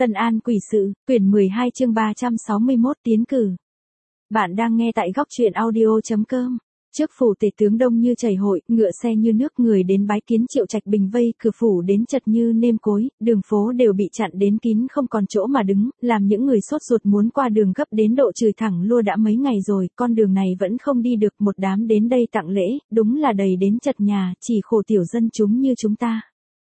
Tân An Quỷ Sự, quyển 12 chương 361 tiến cử. Bạn đang nghe tại góc truyện audio.com. Trước phủ tể tướng đông như chảy hội, ngựa xe như nước, người đến bái kiến Triệu Trạch Bình vây cửa phủ đến chật như nêm cối, đường phố đều bị chặn đến kín không còn chỗ mà đứng, làm những người sốt ruột muốn qua đường gấp đến độ chửi thẳng lua đã mấy ngày rồi, con đường này vẫn không đi được, một đám đến đây tặng lễ, đúng là đầy đến chật nhà, chỉ khổ tiểu dân chúng như chúng ta.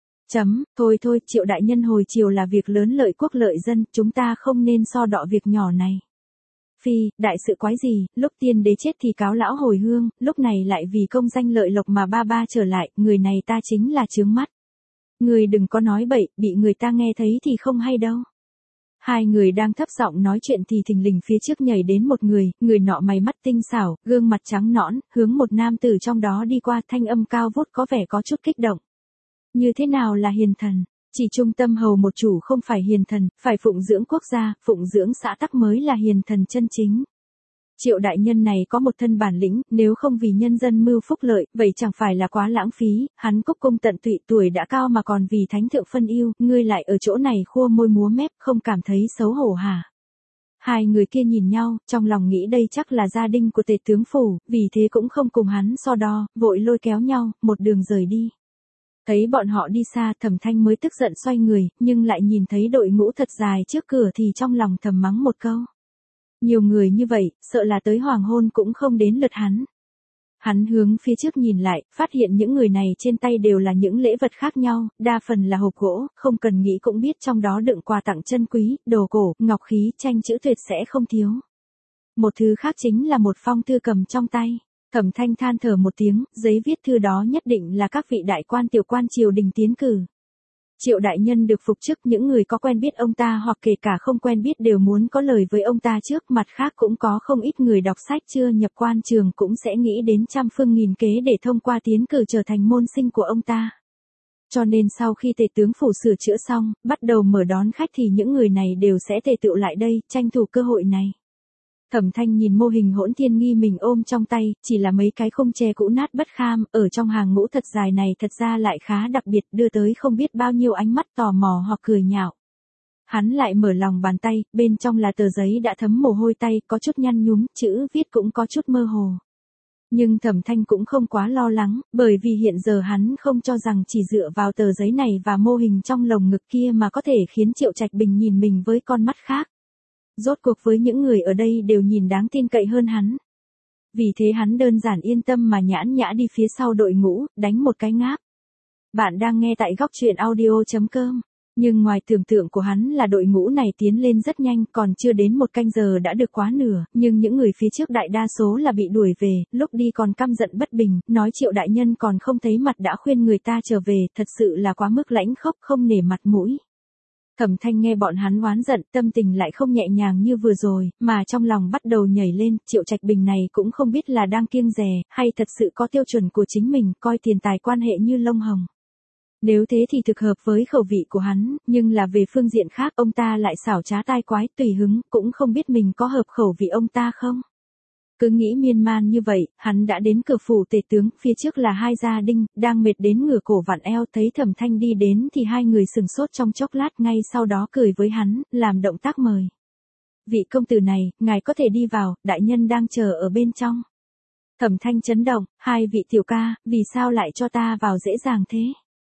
Thôi, Triệu đại nhân hồi chiều là việc lớn lợi quốc lợi dân, chúng ta không nên so đọ việc nhỏ này. Phi, đại sự quái gì, lúc tiên đế chết thì cáo lão hồi hương, lúc này lại vì công danh lợi lộc mà ba trở lại, người này ta chính là chướng mắt. Người đừng có nói bậy, bị người ta nghe thấy thì không hay đâu. Hai người đang thấp giọng nói chuyện thì thình lình phía trước nhảy đến một người nọ mày mắt tinh xảo, gương mặt trắng nõn, hướng một nam tử trong đó đi qua, thanh âm cao vút có vẻ có chút kích động. Như thế nào là hiền thần? Chỉ trung tâm hầu một chủ không phải hiền thần, phải phụng dưỡng quốc gia, phụng dưỡng xã tắc mới là hiền thần chân chính. Triệu đại nhân này có một thân bản lĩnh, nếu không vì nhân dân mưu phúc lợi, vậy chẳng phải là quá lãng phí, hắn cúc cung tận tụy, tuổi đã cao mà còn vì thánh thượng phân yêu, ngươi lại ở chỗ này khua môi múa mép, không cảm thấy xấu hổ hả? Hai người kia nhìn nhau, trong lòng nghĩ đây chắc là gia đình của tể tướng phủ, vì thế cũng không cùng hắn so đo, vội lôi kéo nhau, một đường rời đi. Thấy bọn họ đi xa, Thẩm Thanh mới tức giận xoay người, nhưng lại nhìn thấy đội ngũ thật dài trước cửa thì trong lòng thầm mắng một câu. Nhiều người như vậy, sợ là tới hoàng hôn cũng không đến lượt hắn. Hắn hướng phía trước nhìn lại, phát hiện những người này trên tay đều là những lễ vật khác nhau, đa phần là hộp gỗ, không cần nghĩ cũng biết trong đó đựng quà tặng chân quý, đồ cổ, ngọc khí, tranh chữ tuyệt sẽ không thiếu. Một thứ khác chính là một phong thư cầm trong tay. Thẩm Thanh than thở một tiếng, giấy viết thư đó nhất định là các vị đại quan tiểu quan triều đình tiến cử. Triệu đại nhân được phục chức, những người có quen biết ông ta hoặc kể cả không quen biết đều muốn có lời với ông ta trước, mặt khác cũng có không ít người đọc sách chưa nhập quan trường cũng sẽ nghĩ đến trăm phương nghìn kế để thông qua tiến cử trở thành môn sinh của ông ta. Cho nên sau khi tể tướng phủ sửa chữa xong, bắt đầu mở đón khách thì những người này đều sẽ tề tựu lại đây, tranh thủ cơ hội này. Thẩm Thanh nhìn mô hình Hỗn Thiên Nghi mình ôm trong tay, chỉ là mấy cái khung tre cũ nát bất kham, ở trong hàng ngũ thật dài này thật ra lại khá đặc biệt, đưa tới không biết bao nhiêu ánh mắt tò mò hoặc cười nhạo. Hắn lại mở lòng bàn tay, bên trong là tờ giấy đã thấm mồ hôi tay, có chút nhăn nhúm, chữ viết cũng có chút mơ hồ. Nhưng Thẩm Thanh cũng không quá lo lắng, bởi vì hiện giờ hắn không cho rằng chỉ dựa vào tờ giấy này và mô hình trong lồng ngực kia mà có thể khiến Triệu Trạch Bình nhìn mình với con mắt khác. Rốt cuộc với những người ở đây đều nhìn đáng tin cậy hơn hắn. Vì thế hắn đơn giản yên tâm mà nhãn nhã đi phía sau đội ngũ, đánh một cái ngáp. Bạn đang nghe tại góc truyện audio.com. Nhưng ngoài tưởng tượng của hắn là đội ngũ này tiến lên rất nhanh, còn chưa đến một canh giờ đã được quá nửa, nhưng những người phía trước đại đa số là bị đuổi về, lúc đi còn căm giận bất bình, nói Triệu đại nhân còn không thấy mặt đã khuyên người ta trở về, thật sự là quá mức lãnh khốc, không nể mặt mũi. Thẩm Thanh nghe bọn hắn oán giận, tâm tình lại không nhẹ nhàng như vừa rồi, mà trong lòng bắt đầu nhảy lên, Triệu Trạch Bình này cũng không biết là đang kiêng dè, hay thật sự có tiêu chuẩn của chính mình, coi tiền tài quan hệ như lông hồng. Nếu thế thì thực hợp với khẩu vị của hắn, nhưng là về phương diện khác ông ta lại xảo trá tai quái, tùy hứng, cũng không biết mình có hợp khẩu vị ông ta không. Cứ nghĩ miên man như vậy, hắn đã đến cửa phủ tể tướng, phía trước là hai gia đình, đang mệt đến ngửa cổ vặn eo, thấy Thẩm Thanh đi đến thì hai người sừng sốt trong chốc lát, ngay sau đó cười với hắn, làm động tác mời. Vị công tử này, ngài có thể đi vào, đại nhân đang chờ ở bên trong. Thẩm Thanh chấn động, hai vị tiểu ca, vì sao lại cho ta vào dễ dàng thế?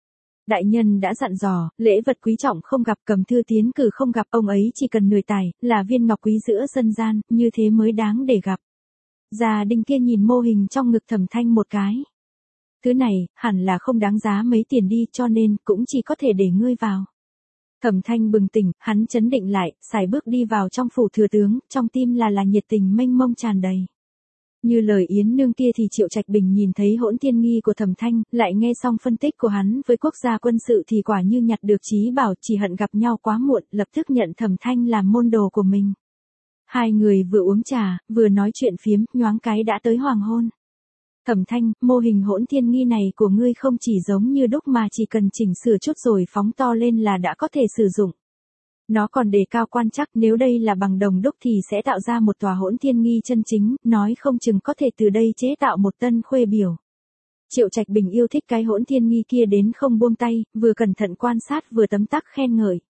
Đại nhân đã dặn dò, lễ vật quý trọng không gặp, cầm thư tiến cử không gặp, ông ấy chỉ cần người tài, là viên ngọc quý giữa dân gian, như thế mới đáng để gặp. Gia đình kia nhìn mô hình trong ngực Thẩm Thanh một cái. Thứ này, hẳn là không đáng giá mấy tiền đi, cho nên, cũng chỉ có thể để ngươi vào. Thẩm Thanh bừng tỉnh, hắn chấn định lại, sải bước đi vào trong phủ thừa tướng, trong tim là nhiệt tình mênh mông tràn đầy. Như lời Yến Nương kia thì Triệu Trạch Bình nhìn thấy Hỗn Thiên Nghi của Thẩm Thanh, lại nghe xong phân tích của hắn với quốc gia quân sự thì quả như nhặt được trí bảo, chỉ hận gặp nhau quá muộn, lập tức nhận Thẩm Thanh làm môn đồ của mình. Hai người vừa uống trà, vừa nói chuyện phiếm, nhoáng cái đã tới hoàng hôn. Thẩm Thanh, mô hình Hỗn Thiên Nghi này của ngươi không chỉ giống như đúc mà chỉ cần chỉnh sửa chút rồi phóng to lên là đã có thể sử dụng. Nó còn đề cao quan trắc, nếu đây là bằng đồng đúc thì sẽ tạo ra một tòa Hỗn Thiên Nghi chân chính, nói không chừng có thể từ đây chế tạo một tân khuê biểu. Triệu Trạch Bình yêu thích cái Hỗn Thiên Nghi kia đến không buông tay, vừa cẩn thận quan sát vừa tấm tắc khen ngợi.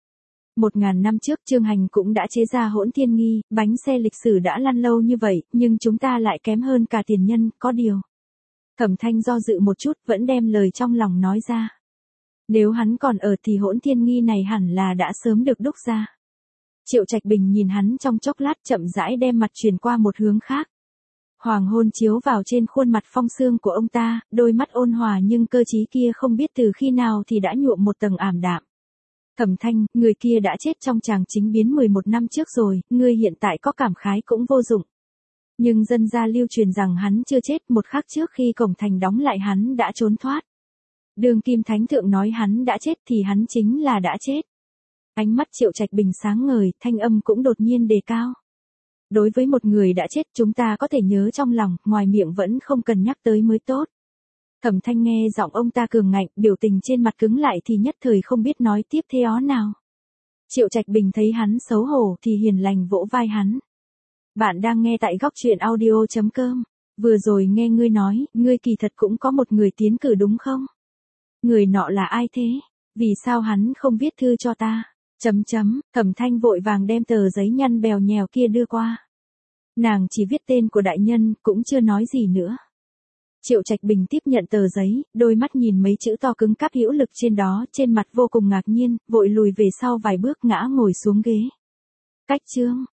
1000 năm trước Trương Hành cũng đã chế ra Hỗn Thiên Nghi, bánh xe lịch sử đã lăn lâu như vậy, nhưng chúng ta lại kém hơn cả tiền nhân, có điều. Thẩm Thanh do dự một chút vẫn đem lời trong lòng nói ra. Nếu hắn còn ở thì Hỗn Thiên Nghi này hẳn là đã sớm được đúc ra. Triệu Trạch Bình nhìn hắn trong chốc lát chậm rãi đem mặt chuyển qua một hướng khác. Hoàng hôn chiếu vào trên khuôn mặt phong sương của ông ta, đôi mắt ôn hòa nhưng cơ trí kia không biết từ khi nào thì đã nhuộm một tầng ảm đạm. Thẩm Thanh, người kia đã chết trong tràng chính biến 11 năm trước rồi, ngươi hiện tại có cảm khái cũng vô dụng. Nhưng dân gia lưu truyền rằng hắn chưa chết, một khắc trước khi cổng thành đóng lại hắn đã trốn thoát. Đường Kim Thánh Thượng nói hắn đã chết thì hắn chính là đã chết. Ánh mắt Triệu Trạch Bình sáng ngời, thanh âm cũng đột nhiên đề cao. Đối với một người đã chết chúng ta có thể nhớ trong lòng, ngoài miệng vẫn không cần nhắc tới mới tốt. Thẩm Thanh nghe giọng ông ta cường ngạnh, biểu tình trên mặt cứng lại thì nhất thời không biết nói tiếp theo nào. Triệu Trạch Bình thấy hắn xấu hổ thì hiền lành vỗ vai hắn. Bạn đang nghe tại góc truyện audio.com. Vừa rồi nghe ngươi nói, ngươi kỳ thật cũng có một người tiến cử đúng không? Người nọ là ai thế? Vì sao hắn không viết thư cho ta? Thẩm Thanh vội vàng đem tờ giấy nhăn bèo nhèo kia đưa qua. Nàng chỉ viết tên của đại nhân, cũng chưa nói gì nữa. Triệu Trạch Bình tiếp nhận tờ giấy, đôi mắt nhìn mấy chữ to cứng cáp hữu lực trên đó, trên mặt vô cùng ngạc nhiên, vội lùi về sau vài bước ngã ngồi xuống ghế. Cách chương.